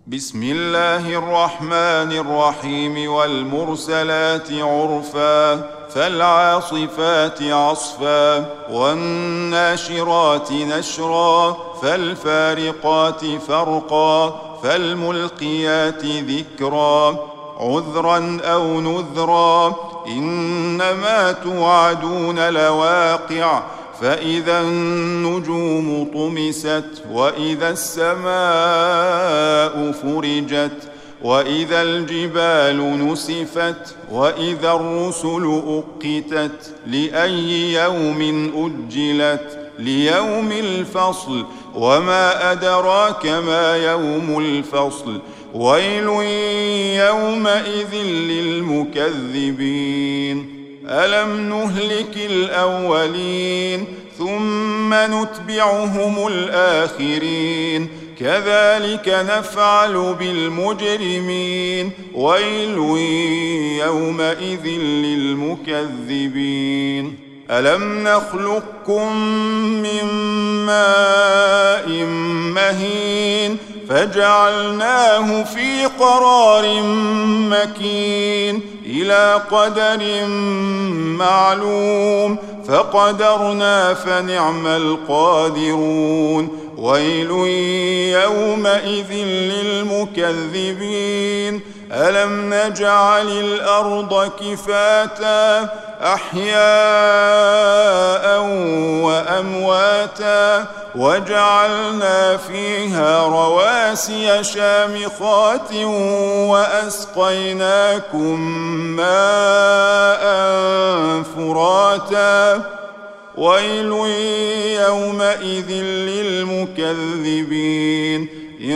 بسم الله الرحمن الرحيم والمرسلات عرفا فالعاصفات عصفا والناشرات نشرا فالفارقات فرقا فالملقيات ذكرا عذرا أو نذرا إنما توعدون لواقع فإذا النجوم طمست وإذا السماء فرجت وإذا الجبال نسفت وإذا الرسل أقتت لأي يوم أجلت ليوم الفصل وما أدراك ما يوم الفصل ويل يومئذ للمكذبين ألم نهلك الأولين ثم نتبعهم الآخرين كذلك نفعل بالمجرمين ويل يومئذ للمكذبين ألم نخلقكم من ماء مهين فجعلناه في قرار مكين إلى قدر معلوم فقدرنا فنعم القادرون ويل يومئذ للمكذبين ألم نجعل الأرض كفاتا أحياء وأمواتا وجعلنا فيها رواسي شامخات وأسقيناكم ماء فراتا ويل يومئذ للمكذبين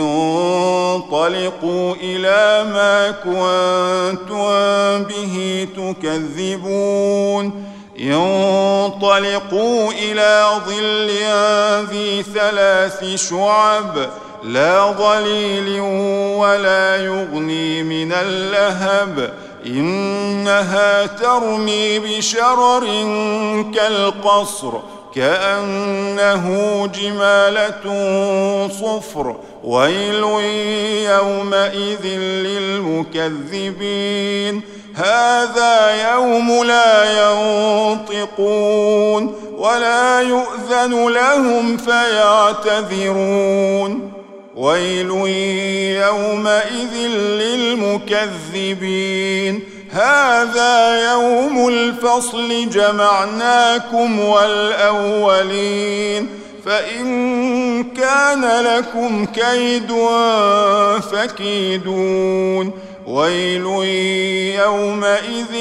انطلقوا إلى ما كنتم به تكذبون انطلقوا إلى ظل ذي 3 شعب لا ظليل ولا يغني من اللهب إنها ترمي بشرر كالقصر كأنه جمالة صفر ويل يومئذ للمكذبين هذا يوم لا ينطقون ولا يؤذن لهم فيعتذرون ويل يومئذ للمكذبين هذا يوم الفصل جمعناكم والأولين فإن كان لكم كيد فكيدون ويل يومئذ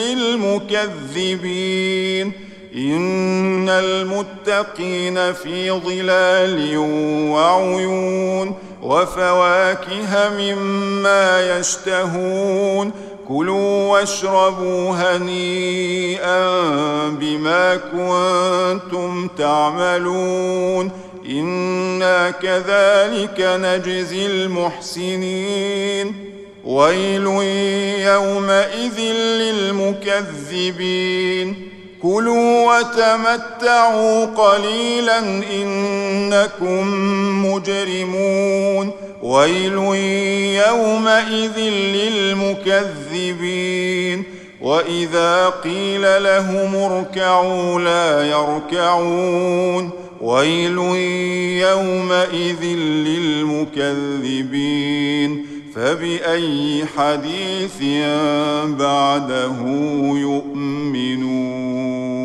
للمكذبين إن المتقين في ظلال وعيون وفواكه مما يشتهون كلوا واشربوا هنيئا بما كنتم تعملون إنا كذلك نجزي المحسنين ويل يومئذ للمكذبين كلوا وتمتعوا قليلا إنكم مجرمون ويل يومئذ للمكذبين وإذا قيل لهم اركعوا لا يركعون ويل يومئذ للمكذبين فبأي حديث بعده يؤمنون